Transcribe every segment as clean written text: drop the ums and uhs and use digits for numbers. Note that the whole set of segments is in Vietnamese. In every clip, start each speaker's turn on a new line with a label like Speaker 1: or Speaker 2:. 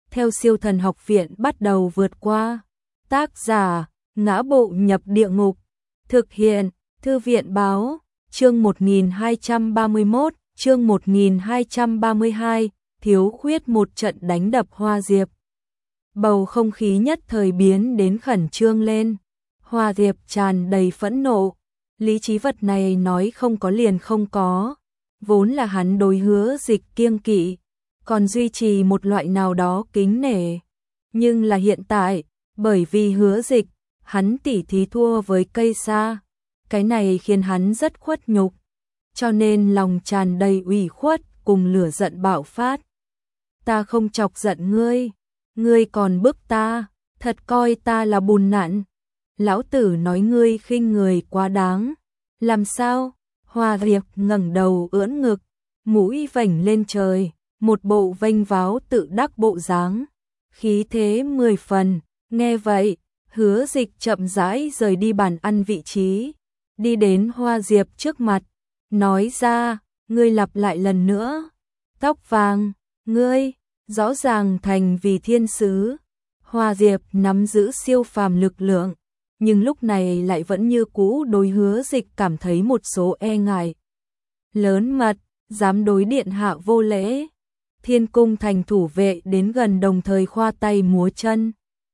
Speaker 1: theo Siêu Thần Học Viện bắt đầu vượt qua. Tác giả: Ngã Bộ Nhập Địa Ngục. Thực hiện: Thư viện báo. Chương 1231, chương 1232, thiếu khuyết một trận đánh đập Hoa Diệp. Bầu không khí nhất thời biến đến khẩn trương lên. Hoa Diệp tràn đầy phẫn nộ. Lý trí vật này nói không có liền không có. Vốn là hắn đối Hứa Dịch kiêng kỵ, còn duy trì một loại nào đó kính nể. Nhưng là hiện tại, bởi vì Hứa Dịch, hắn tỉ thí thua với cây sa. Cái này khiến hắn rất khuất nhục, cho nên lòng tràn đầy ủy khuất cùng lửa giận bạo phát. Ta không chọc giận ngươi, ngươi còn bức ta, thật coi ta là bùn nặn. Lão tử nói ngươi khinh người quá đáng. Làm sao? Hoa Diệp ngẩng đầu ưỡn ngực, mũi vểnh lên trời, một bộ vênh váo tự đắc bộ dáng, khí thế 10 phần. Nghe vậy, Hứa Dịch chậm rãi rời đi bàn ăn vị trí, đi đến Hoa Diệp trước mặt, nói ra, ngươi lặp lại lần nữa. Tóc vàng, ngươi, rõ ràng thành vì thiên sứ. Hoa Diệp nắm giữ siêu phàm lực lượng, nhưng lúc này lại vẫn như cũ đối Hứa Dịch cảm thấy một số e ngại. Lớn mật, dám đối điện hạ vô lễ. Thiên Cung Thành thủ vệ đến gần đồng thời khoa tay múa chân.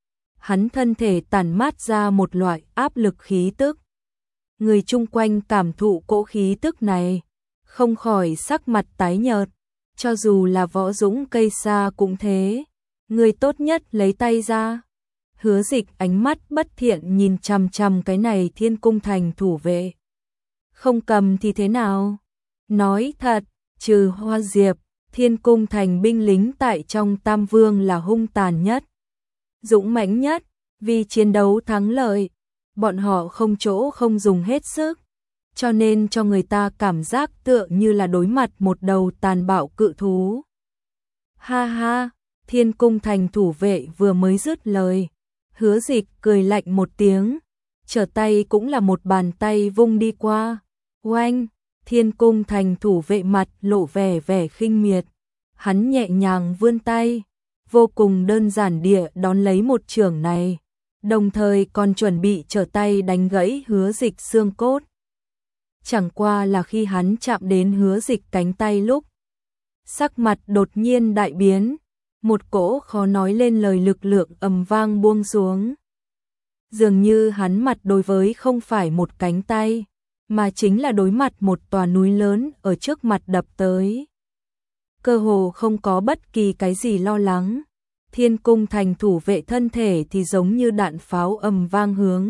Speaker 1: Hắn thân thể tản mát ra một loại áp lực khí tức. Người chung quanh cảm thụ cỗ khí tức này, không khỏi sắc mặt tái nhợt. Cho dù là Võ Dũng cây sa cũng thế. Người tốt nhất lấy tay ra. Hứa Dịch ánh mắt bất thiện nhìn chằm chằm cái này Thiên Cung Thành thủ vệ. Không cầm thì thế nào? Nói thật, trừ Hoa Diệp, Thiên Cung Thành binh lính tại trong Tam Vương là hung tàn nhất, dũng mãnh nhất. Vì chiến đấu thắng lợi, bọn họ không chỗ không dùng hết sức, cho nên cho người ta cảm giác tựa như là đối mặt một đầu tàn bạo cự thú. Ha ha, Thiên Cung Thành thủ vệ vừa mới dứt lời, Hứa Dịch cười lạnh một tiếng, trở tay cũng là một bàn tay vung đi qua. Oanh, Thiên Cung Thành thủ vệ mặt lộ vẻ khinh miệt, hắn nhẹ nhàng vươn tay, vô cùng đơn giản địa đón lấy một chưởng này, đồng thời còn chuẩn bị trở tay đánh gãy Hứa Dịch xương cốt. Chẳng qua là khi hắn chạm đến Hứa Dịch cánh tay lúc, sắc mặt đột nhiên đại biến, một cỗ khó nói lên lời lực lượng ầm vang buông xuống. Dường như hắn mặt đối với không phải một cánh tay, mà chính là đối mặt một tòa núi lớn ở trước mặt đập tới. Cơ hồ không có bất kỳ cái gì lo lắng. Thiên Cung Thành thủ vệ thân thể thì giống như đạn pháo ầm vang hướng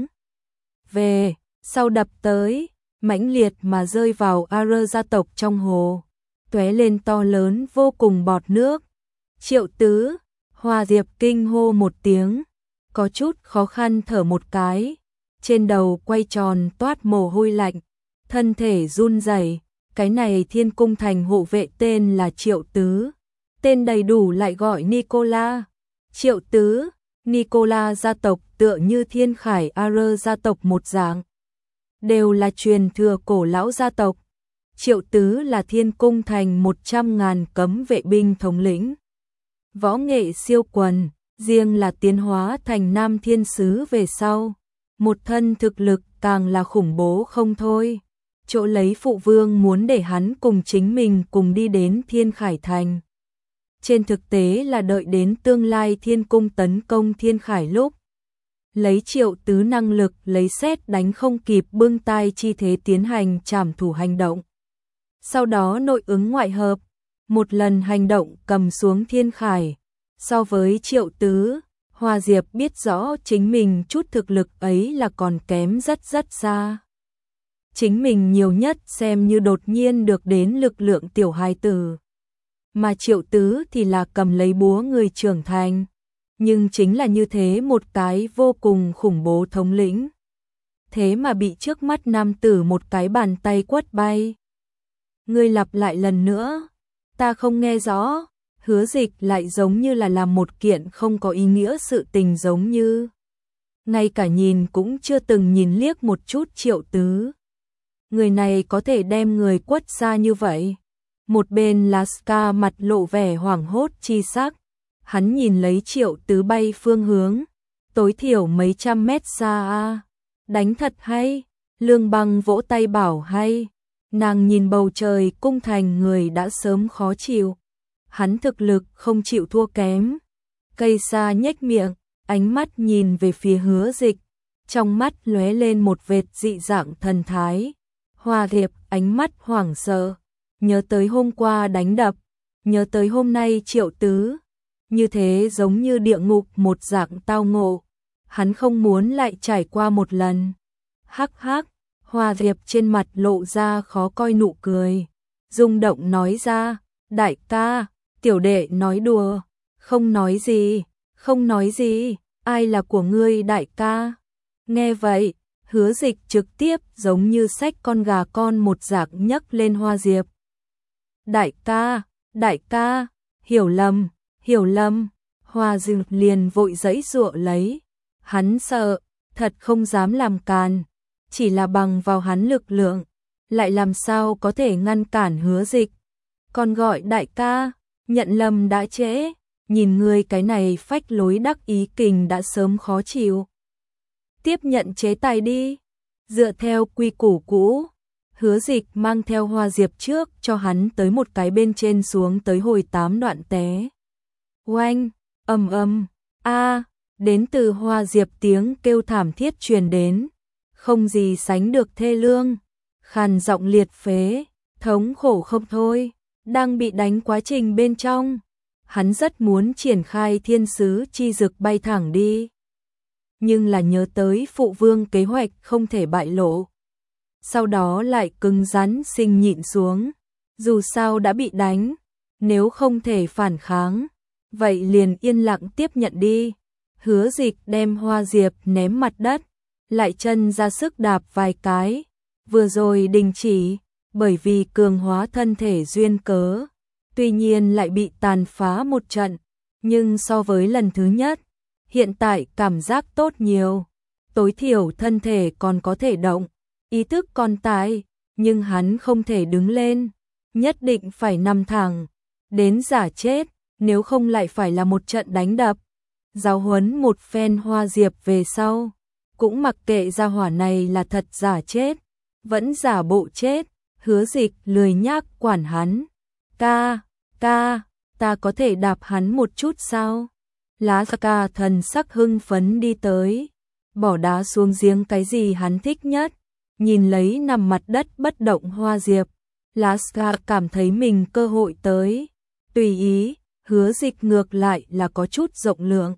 Speaker 1: về sau đập tới, mãnh liệt mà rơi vào Ar gia tộc trong hồ, tóe lên to lớn vô cùng bọt nước. Triệu Tứ, Hoa Diệp kinh hô một tiếng, có chút khó khăn thở một cái, trên đầu quay tròn toát mồ hôi lạnh, thân thể run rẩy. Cái này Thiên Cung Thành hộ vệ tên là Triệu Tứ, tên đầy đủ lại gọi Nicola. Triệu Tứ, Nicola gia tộc tựa như Thiên Khải Ar gia tộc một dạng, đều là truyền thừa cổ lão gia tộc. Triệu Tứ là Thiên Cung Thành 100.000 cấm vệ binh thống lĩnh, võ nghệ siêu quần, riêng là tiến hóa thành Nam Thiên Sứ về sau, một thân thực lực càng là khủng bố không thôi. Chỗ lấy phụ vương muốn để hắn cùng chính mình cùng đi đến Thiên Khải Thành. Trên thực tế là đợi đến tương lai Thiên Cung tấn công Thiên Khải lúc, lấy Triệu Tứ năng lực lấy sét đánh không kịp bưng tai chi thế tiến hành trảm thủ hành động. Sau đó nội ứng ngoại hợp, một lần hành động cầm xuống Thiên Khải. So với Triệu Tứ, Hoa Diệp biết rõ chính mình chút thực lực ấy là còn kém rất xa. Chính mình nhiều nhất xem như đột nhiên được đến lực lượng tiểu hài tử. Mà Triệu Tứ thì là cầm lấy búa người trưởng thành. Nhưng chính là như thế một cái vô cùng khủng bố thống lĩnh. Thế mà bị trước mắt nam tử một cái bàn tay quất bay. Ngươi lặp lại lần nữa, ta không nghe rõ. Hứa Dịch lại giống như là làm một kiện không có ý nghĩa sự tình giống như. Ngay cả nhìn cũng chưa từng nhìn liếc một chút Triệu Tứ. Người này có thể đem người quất xa như vậy. Một bên là Ska mặt lộ vẻ hoảng hốt chi sắc. Hắn nhìn lấy Triệu Tứ bay phương hướng, tối thiểu mấy trăm mét xa a. Đánh thật hay, Lương Băng vỗ tay bảo hay. Nàng nhìn bầu trời cung thành người đã sớm khó chịu. Hắn thực lực không chịu thua kém. Cây xa nhếch miệng, ánh mắt nhìn về phía Hứa Dịch, trong mắt lóe lên một vệt dị dạng thần thái. Hoa Diệp ánh mắt hoảng sợ, nhớ tới hôm qua đánh đập, nhớ tới hôm nay Triệu Tứ, như thế giống như địa ngục một dạng tao ngộ, hắn không muốn lại trải qua một lần. Hắc hắc, Hoa Diệp trên mặt lộ ra khó coi nụ cười, rung động nói ra, đại ca, tiểu đệ nói đùa, không nói gì, không nói gì, ai là của ngươi đại ca. Nghe vậy, Hứa Dịch trực tiếp giống như xách con gà con một dạng nhấc lên Hoa Diệp. Đại ca, hiểu lầm, Hoa Diệp liền vội giãy giụa lấy. Hắn sợ, thật không dám làm càn, chỉ là bằng vào hắn lực lượng, lại làm sao có thể ngăn cản Hứa Dịch. Còn gọi đại ca, nhận lầm đã trễ, nhìn ngươi cái này phách lối đắc ý kình đã sớm khó chịu. Tiếp nhận chế tài đi. Dựa theo quy củ cũ, Hứa Dịch mang theo Hoa Diệp trước cho hắn tới một cái bên trên xuống tới hồi 8 đoạn té. Oanh, a, đến từ Hoa Diệp tiếng kêu thảm thiết truyền đến, không gì sánh được thê lương, khàn giọng liệt phế, thống khổ không thôi, đang bị đánh quá trình bên trong. Hắn rất muốn triển khai thiên sứ chi dực bay thẳng đi, nhưng là nhớ tới phụ vương kế hoạch không thể bại lộ. Sau đó lại cứng rắn sinh nhịn xuống, dù sao đã bị đánh, nếu không thể phản kháng, vậy liền yên lặng tiếp nhận đi. Hứa Dịch đem Hoa Diệp ném mặt đất, lại chân ra sức đạp vài cái, vừa rồi đình chỉ, bởi vì cường hóa thân thể duyên cớ, tuy nhiên lại bị tàn phá một trận, nhưng so với lần thứ nhất, hiện tại cảm giác tốt nhiều, tối thiểu thân thể còn có thể động, ý thức còn tại, nhưng hắn không thể đứng lên, nhất định phải nằm thẳng, đến giả chết, nếu không lại phải là một trận đánh đập. Giáo huấn một phen Hoa Diệp về sau, cũng mặc kệ gia hỏa này là thật giả chết, vẫn giả bộ chết. Hứa Dịch lười nhác quản hắn. Ca, ta có thể đạp hắn một chút sao? Lá ca thần sắc hưng phấn đi tới, bỏ đá xuống giếng cái gì hắn thích nhất, nhìn lấy nằm mặt đất bất động Hoa Diệp. Lá ca cảm thấy mình cơ hội tới, tùy ý. Hứa Dịch ngược lại là có chút rộng lượng.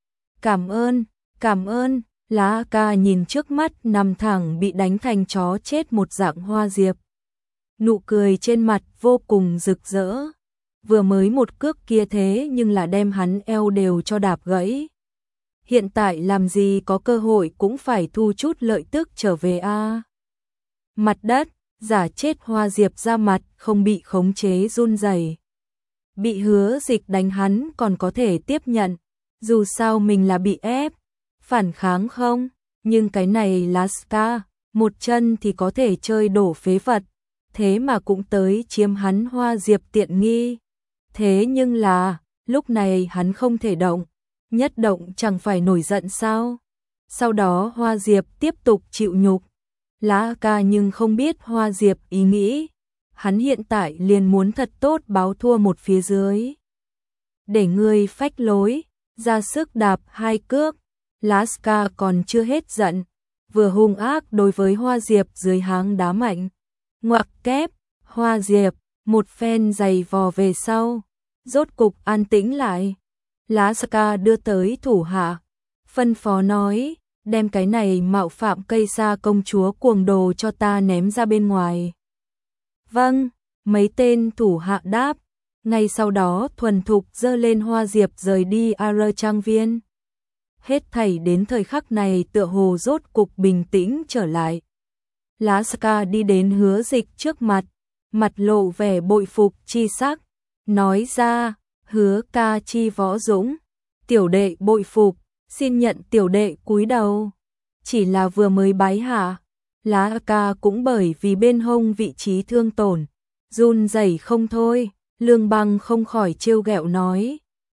Speaker 1: Cảm ơn, Lá ca nhìn trước mắt nằm thẳng bị đánh thành chó chết một dạng Hoa Diệp. Nụ cười trên mặt vô cùng rực rỡ. Vừa mới một cước kia thế nhưng là đem hắn eo đều cho đạp gãy. Hiện tại làm gì có cơ hội cũng phải thu chút lợi tức trở về a. Mặt đất, giả chết Hoa Diệp ra mặt không bị khống chế run rẩy. Bị Hứa Dịch đánh hắn còn có thể tiếp nhận, dù sao mình là bị ép, phản kháng không, nhưng cái này là Ska, một chân thì có thể chơi đổ phế vật, thế mà cũng tới chiếm hắn Hoa Diệp tiện nghi. Thế nhưng là, lúc này hắn không thể động, nhất động chẳng phải nổi giận sao? Sau đó Hoa Diệp tiếp tục chịu nhục. Lá ca nhưng không biết Hoa Diệp ý nghĩ, hắn hiện tại liền muốn thật tốt báo thua một phía dưới. Để ngươi phách lối, ra sức đạp hai cước. Laska còn chưa hết giận, vừa hung ác đối với Hoa Diệp dưới háng đá mạnh. Ngoặc kép, Hoa Diệp, một phen giày vò về sau, rốt cục an tĩnh lại. Laska đưa tới thủ hạ, phân phó nói, đem cái này mạo phạm cây sa công chúa cuồng đồ cho ta ném ra bên ngoài. Vâng, mấy tên thủ hạ đáp, ngay sau đó thuần thục giơ lên Hoa Diệp rời đi Ar Trang viên. Hết thảy đến thời khắc này tựa hồ rốt cục bình tĩnh trở lại. Laska đi đến Hứa Dịch trước mặt, mặt lộ vẻ bội phục chi sắc, nói ra, Hứa ca chi võ dũng, tiểu đệ bội phục, xin nhận tiểu đệ cúi đầu. Chỉ là vừa mới bái hạ, Laska cũng bởi vì bên hông vị trí thương tổn, run rẩy không thôi. Lương Băng không khỏi trêu ghẹo nói,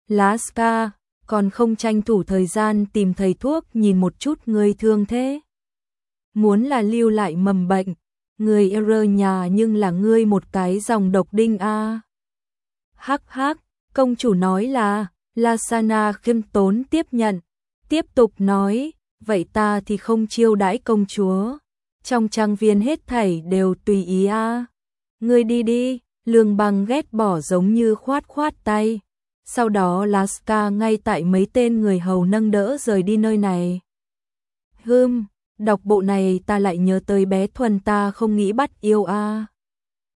Speaker 1: Laska, còn không tranh thủ thời gian tìm thầy thuốc nhìn một chút người thương thế. Muốn là lưu lại mầm bệnh, người error nhà nhưng là ngươi một cái dòng độc đinh a. Hắc hắc, công chủ nói là, Lassana khiêm tốn tiếp nhận, tiếp tục nói, vậy ta thì không chiêu đãi công chúa, trong trang viên hết thảy đều tùy ý a. Ngươi đi đi, Lương Băng ghét bỏ giống như khoát khoát tay. Sau đó Laska ngay tại mấy tên người hầu nâng đỡ rời đi nơi này. Đọc bộ này ta lại nhớ tới bé Thuần ta không nghĩ bắt yêu a.